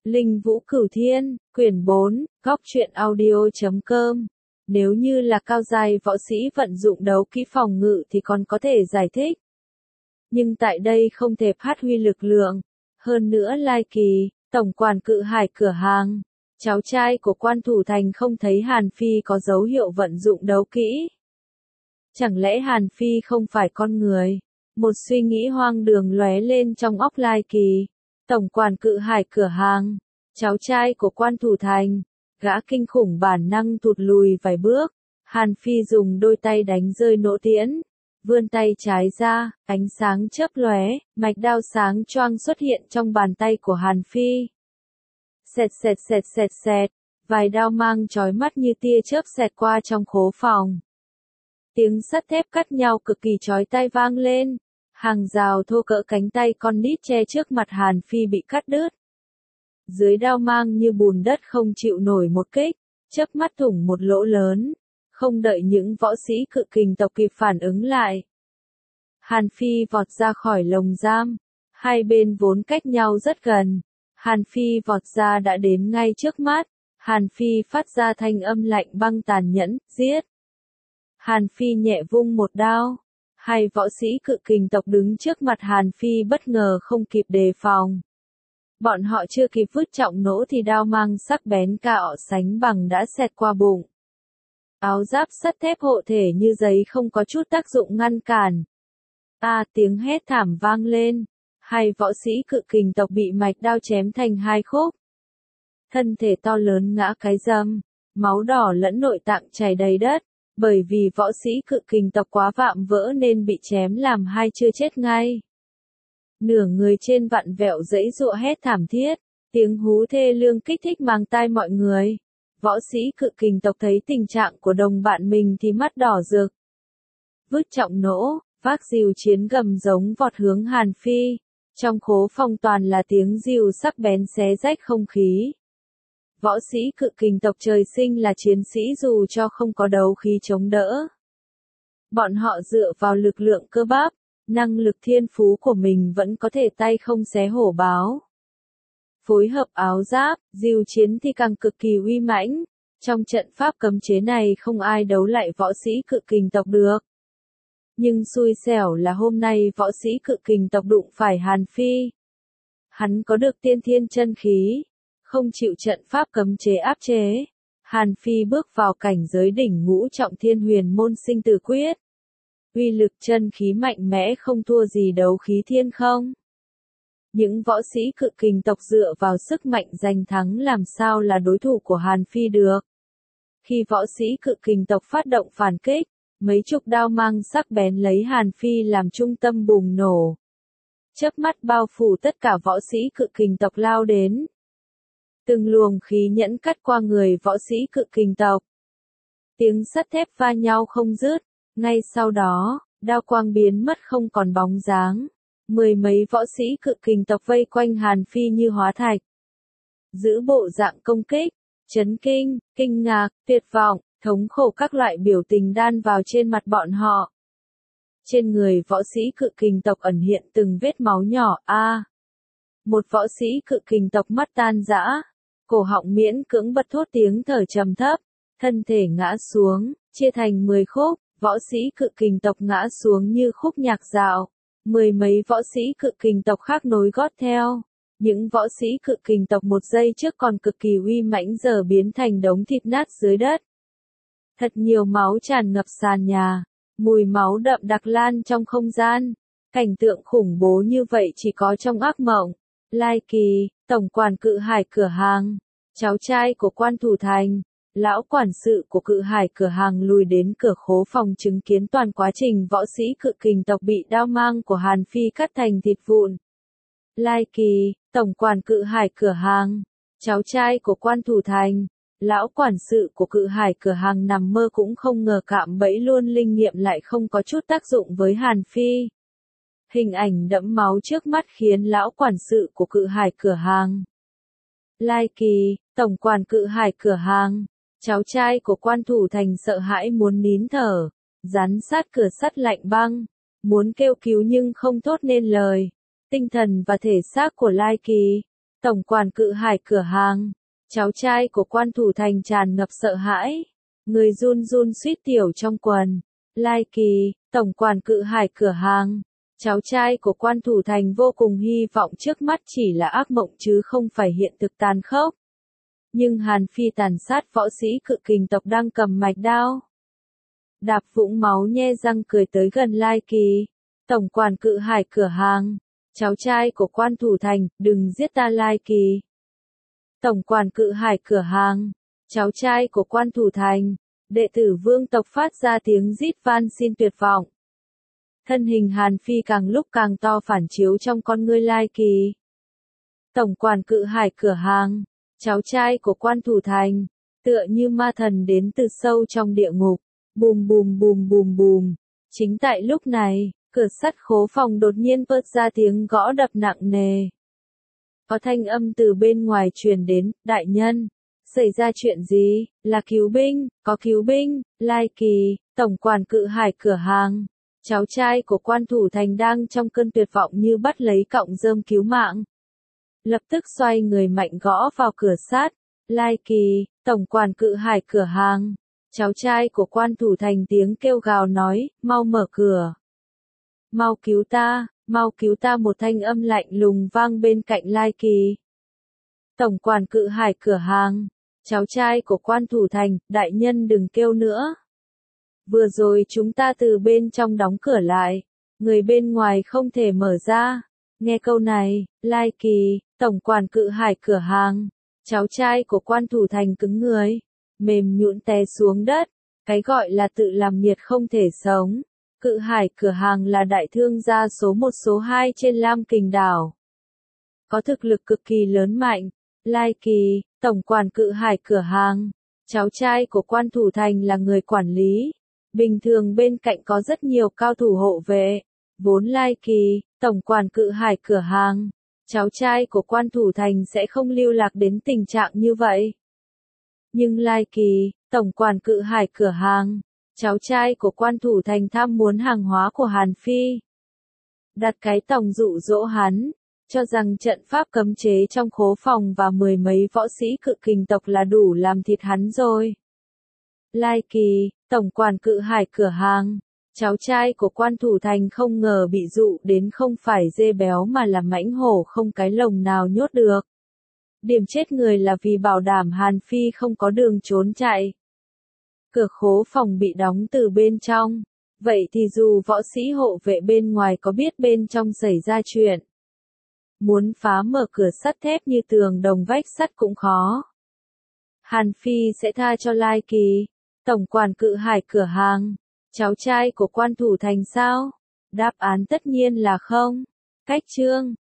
Linh Vũ Cửu Thiên, quyển 4, góc truyện audio.com. Nếu như là cao giai võ sĩ vận dụng đấu kỹ phòng ngự thì còn có thể giải thích. Nhưng tại đây không thể phát huy lực lượng. Hơn nữa Lai Kỳ, tổng quản Cự Hải cửa hàng, cháu trai của quan thủ thành không thấy Hàn Phi có dấu hiệu vận dụng đấu kỹ. Chẳng lẽ Hàn Phi không phải con người? Một suy nghĩ hoang đường lóe lên trong óc Lai Kỳ. Tổng quản Cự Hải cửa hàng, cháu trai của quan thủ thành, gã kinh khủng bản năng tụt lùi vài bước. Hàn Phi dùng đôi tay đánh rơi nỗ tiễn, vươn tay trái ra, ánh sáng chớp lóe, mạch đao sáng choang xuất hiện trong bàn tay của Hàn Phi. Xẹt xẹt xẹt xẹt xẹt, vài đao mang chói mắt như tia chớp xẹt qua trong khố phòng. Tiếng sắt thép cắt nhau cực kỳ chói tai vang lên. Hàng rào thô cỡ cánh tay con nít che trước mặt Hàn Phi bị cắt đứt. Dưới đao mang như bùn đất không chịu nổi một kích, chớp mắt thủng một lỗ lớn. Không đợi những võ sĩ Cự Kình tộc kịp phản ứng lại, Hàn Phi vọt ra khỏi lồng giam. Hai bên vốn cách nhau rất gần. Hàn Phi vọt ra đã đến ngay trước mắt. Hàn Phi phát ra thanh âm lạnh băng tàn nhẫn, giết. Hàn Phi nhẹ vung một đao. Hai võ sĩ Cự Kình tộc đứng trước mặt Hàn Phi bất ngờ không kịp đề phòng. Bọn họ chưa kịp vứt trọng nỗ thì đao mang sắc bén cạo sánh bằng đã xẹt qua bụng. Áo giáp sắt thép hộ thể như giấy không có chút tác dụng ngăn cản. Tiếng hét thảm vang lên. Hai võ sĩ Cự Kình tộc bị mạch đao chém thành hai khúc. Thân thể to lớn ngã cái rầm, máu đỏ lẫn nội tạng chảy đầy đất. Bởi vì võ sĩ Cự Kình tộc quá vạm vỡ nên bị chém làm hai chưa chết ngay. Nửa người trên vặn vẹo giãy giụa hét thảm thiết, tiếng hú thê lương kích thích mang tai mọi người. Võ sĩ Cự Kình tộc thấy tình trạng của đồng bạn mình thì mắt đỏ rực. Vứt trọng nỗ, vác rìu chiến gầm giống vọt hướng Hàn Phi. Trong khố phòng toàn là tiếng rìu sắc bén xé rách không khí. Võ sĩ Cự Kình tộc trời sinh là chiến sĩ dù cho không có đấu khí chống đỡ. Bọn họ dựa vào lực lượng cơ bắp, năng lực thiên phú của mình vẫn có thể tay không xé hổ báo. Phối hợp áo giáp, rìu chiến thì càng cực kỳ uy mãnh. Trong trận pháp cấm chế này không ai đấu lại võ sĩ Cự Kình tộc được. Nhưng xui xẻo là hôm nay võ sĩ Cự Kình tộc đụng phải Hàn Phi. Hắn có được tiên thiên chân khí, không chịu trận pháp cấm chế áp chế. Hàn Phi bước vào cảnh giới đỉnh ngũ trọng thiên huyền môn sinh tử quyết. Uy lực chân khí mạnh mẽ không thua gì đấu khí thiên không. Những võ sĩ Cự Kình tộc dựa vào sức mạnh giành thắng làm sao là đối thủ của Hàn Phi được. Khi võ sĩ Cự Kình tộc phát động phản kích, mấy chục đao mang sắc bén lấy Hàn Phi làm trung tâm bùng nổ. Chớp mắt bao phủ tất cả võ sĩ Cự Kình tộc lao đến. Từng luồng khí nhẫn cắt qua người võ sĩ Cự Kình tộc. Tiếng sắt thép va nhau không dứt. Ngay sau đó, đao quang biến mất không còn bóng dáng. Mười mấy võ sĩ Cự Kình tộc vây quanh Hàn Phi như hóa thạch. Giữ bộ dạng công kích, chấn kinh, kinh ngạc, tuyệt vọng, thống khổ các loại biểu tình đan vào trên mặt bọn họ. Trên người võ sĩ Cự Kình tộc ẩn hiện từng vết máu nhỏ. Một võ sĩ Cự Kình tộc mắt tan rã, cổ họng miễn cưỡng bật thốt tiếng thở trầm thấp, thân thể ngã xuống, chia thành 10 khúc. Võ sĩ Cự Kình tộc ngã xuống như khúc nhạc dạo. Mười mấy võ sĩ Cự Kình tộc khác nối gót theo. Những võ sĩ Cự Kình tộc một giây trước còn cực kỳ uy mãnh giờ biến thành đống thịt nát dưới đất. Thật nhiều máu tràn ngập sàn nhà. Mùi máu đậm đặc lan trong không gian. Cảnh tượng khủng bố như vậy chỉ có trong ác mộng. Lai Kỳ, tổng quản Cự Hải cửa hàng, cháu trai của quan thủ thành, lão quản sự của Cự Hải cửa hàng lùi đến cửa khố phòng chứng kiến toàn quá trình võ sĩ Cự Kình tộc bị đao mang của Hàn Phi cắt thành thịt vụn. Lai Kỳ, tổng quản Cự Hải cửa hàng, cháu trai của quan thủ thành, lão quản sự của Cự Hải cửa hàng nằm mơ cũng không ngờ cạm bẫy luôn linh nghiệm lại không có chút tác dụng với Hàn Phi. Hình ảnh đẫm máu trước mắt khiến lão quản sự của Cự Hải cửa hàng. Lai Kỳ, tổng quản Cự Hải cửa hàng, cháu trai của quan thủ thành sợ hãi muốn nín thở, dán sát cửa sắt lạnh băng, muốn kêu cứu nhưng không thốt nên lời. Tinh thần và thể xác của Lai Kỳ, Tổng quản Cự Hải cửa hàng. Cháu trai của quan thủ thành tràn ngập sợ hãi. Người run run suýt tiểu trong quần. Lai Kỳ, tổng quản Cự Hải cửa hàng. Cháu trai của quan thủ thành vô cùng hy vọng trước mắt chỉ là ác mộng chứ không phải hiện thực tàn khốc. Nhưng Hàn Phi tàn sát võ sĩ Cự Kình tộc đang cầm mạch đao. Đạp vũng máu nhe răng cười tới gần Lai Kỳ. Tổng quản Cự Hải cửa hàng. Cháu trai của quan thủ thành, đừng giết ta Lai Kỳ. Tổng quản Cự Hải cửa hàng. Cháu trai của quan thủ thành. Đệ tử vương tộc phát ra tiếng rít van xin tuyệt vọng. Thân hình Hàn Phi càng lúc càng to phản chiếu trong con ngươi Lai Kỳ. Tổng quản Cự Hải cửa hàng. Cháu trai của quan thủ thành. Tựa như ma thần đến từ sâu trong địa ngục. Bùm bùm bùm bùm bùm. Chính tại lúc này, cửa sắt khố phòng đột nhiên vớt ra tiếng gõ đập nặng nề. Có thanh âm từ bên ngoài truyền đến, đại nhân. Xảy ra chuyện gì? Là cứu binh, có cứu binh. Lai Kỳ, tổng quản Cự Hải cửa hàng. Cháu trai của quan thủ thành đang trong cơn tuyệt vọng như bắt lấy cọng rơm cứu mạng. Lập tức xoay người mạnh gõ vào cửa sắt. Lai Kỳ, tổng quản Cự Hải cửa hàng. Cháu trai của quan thủ thành tiếng kêu gào nói, mau mở cửa. Mau cứu ta một thanh âm lạnh lùng vang bên cạnh Lai Kỳ. Tổng quản Cự Hải cửa hàng. Cháu trai của quan thủ thành, đại nhân đừng kêu nữa. Vừa rồi chúng ta từ bên trong đóng cửa lại. Người bên ngoài không thể mở ra. Nghe câu này, Lai Kỳ, tổng quản Cự Hải cửa hàng. Cháu trai của quan thủ thành cứng người. Mềm nhũn té xuống đất. Cái gọi là tự làm nhiệt không thể sống. Cự Hải cửa hàng là đại thương gia số 1 số 2 trên Lam Kình đảo. Có thực lực cực kỳ lớn mạnh. Lai Kỳ, tổng quản Cự Hải cửa hàng. Cháu trai của quan thủ thành là người quản lý. Bình thường bên cạnh có rất nhiều cao thủ hộ vệ. Vốn Lai Kỳ, tổng quản Cự Hải cửa hàng. Cháu trai của quan thủ thành sẽ không lưu lạc đến tình trạng như vậy. Nhưng Lai Kỳ, tổng quản Cự Hải cửa hàng. Cháu trai của quan thủ thành tham muốn hàng hóa của Hàn Phi. Đặt cái tòng dụ dỗ hắn. Cho rằng trận pháp cấm chế trong khố phòng và mười mấy võ sĩ Cự Kình tộc là đủ làm thịt hắn rồi. Lai Kỳ, tổng quản Cự Hải cửa hàng. Cháu trai của quan thủ thành không ngờ bị dụ đến không phải dê béo mà là mãnh hổ không cái lồng nào nhốt được. Điểm chết người là vì bảo đảm Hàn Phi không có đường trốn chạy. Cửa khố phòng bị đóng từ bên trong. Vậy thì dù võ sĩ hộ vệ bên ngoài có biết bên trong xảy ra chuyện, muốn phá mở cửa sắt thép như tường đồng vách sắt cũng khó. Hàn Phi sẽ tha cho Lai Kỳ, tổng quản Cự Hải cửa hàng. Cháu trai của quan thủ thành sao? Đáp án tất nhiên là không. Cách chương